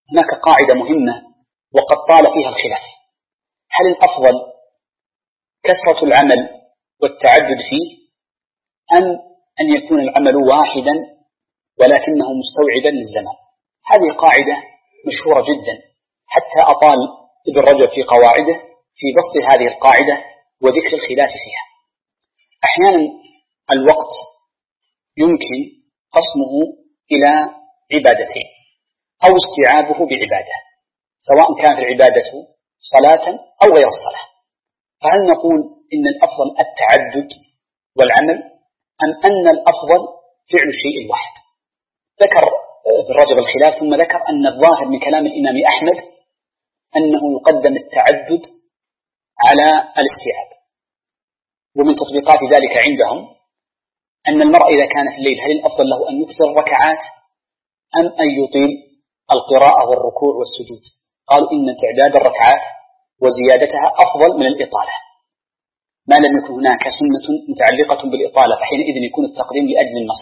هناك قاعدة مهمة وقد طال فيها الخلاف: هل الأفضل كثرة العمل والتعدد فيه، أم أن يكون العمل واحدا ولكنه مستوعبا للزمان؟ هذه قاعدة مشهورة جدا، حتى أطال ابن رجب في قواعده في بسط هذه القاعدة وذكر الخلاف فيها. أحيانا الوقت يمكن قسمه إلى عبادتين أو استيعابه بعبادة، سواء كانت العبادة صلاة أو غير الصلاة. فهل نقول إن الأفضل التعدد والعمل، أم أن الأفضل فعل الشيء الواحد؟ ذكر ابن رجب الخلاف، ثم ذكر أن الظاهر من كلام الإمام أحمد أنه يقدم التعدد على الاستيعاب. ومن تطبيقات ذلك عندهم أن المرء إذا كان في الليل هل الأفضل له أن يكثر الركعات أم أن يطيل القراءة والركوع والسجود؟ قالوا إن تعداد الركعات وزيادتها أفضل من الإطالة، ما لم يكن هناك سنة متعلقة بالإطالة، فحينئذ يكون التقديم لأجل النص.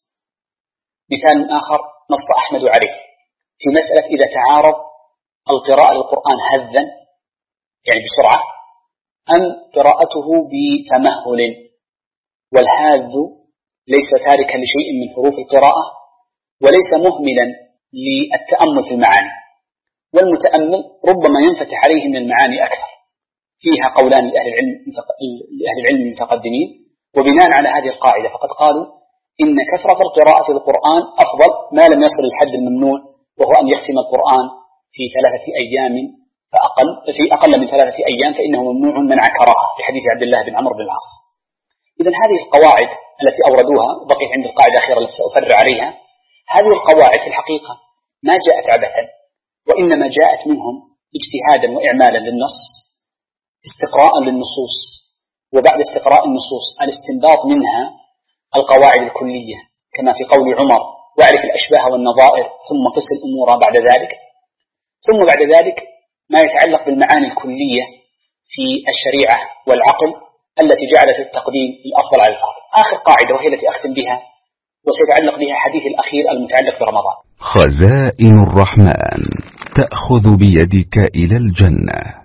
مثال آخر نص أحمد عليه في مسألة إذا تعارض القراءة للقرآن هذا يعني بسرعة أم قراءته بتمهل، والهاذ ليس تاركا لشيء من حروف القراءة وليس مهملا للتأمل في المعاني، والمتأمل ربما ينفتح عليه من المعاني أكثر. فيها قولان لأهل العلم المتقدمين، وبناء على هذه القاعدة فقد قالوا إن كثرة القراءة للقرآن أفضل ما لم يصل الحد الممنوع، وهو أن يختم القرآن في 3 أيام فأقل، في أقل من 3 أيام فإنه ممنوع منع كراهة، في حديث عبد الله بن عمرو بن العاص. إذن هذه القواعد التي أوردوها، بقيت عند القاعدة الأخيرة التي سأفرع عليها، هذه القواعد في الحقيقة ما جاءت عبثا، وإنما جاءت منهم اجتهادا وإعمالا للنص، استقراء للنصوص، وبعد استقراء النصوص الاستنباط منها القواعد الكلية، كما في قول عمر: واعرف الأشباه والنظائر ثم قس الأمور بعد ذلك. ثم بعد ذلك ما يتعلق بالمعاني الكلية في الشريعة والعقل التي جعلت التقديم الأفضل على الفاضل. آخر قاعدة وهي التي أختم بها وسيتعلق بها حديث الأخير المتعلق برمضان: خزائن الرحمن تأخذ بيدك إلى الجنة.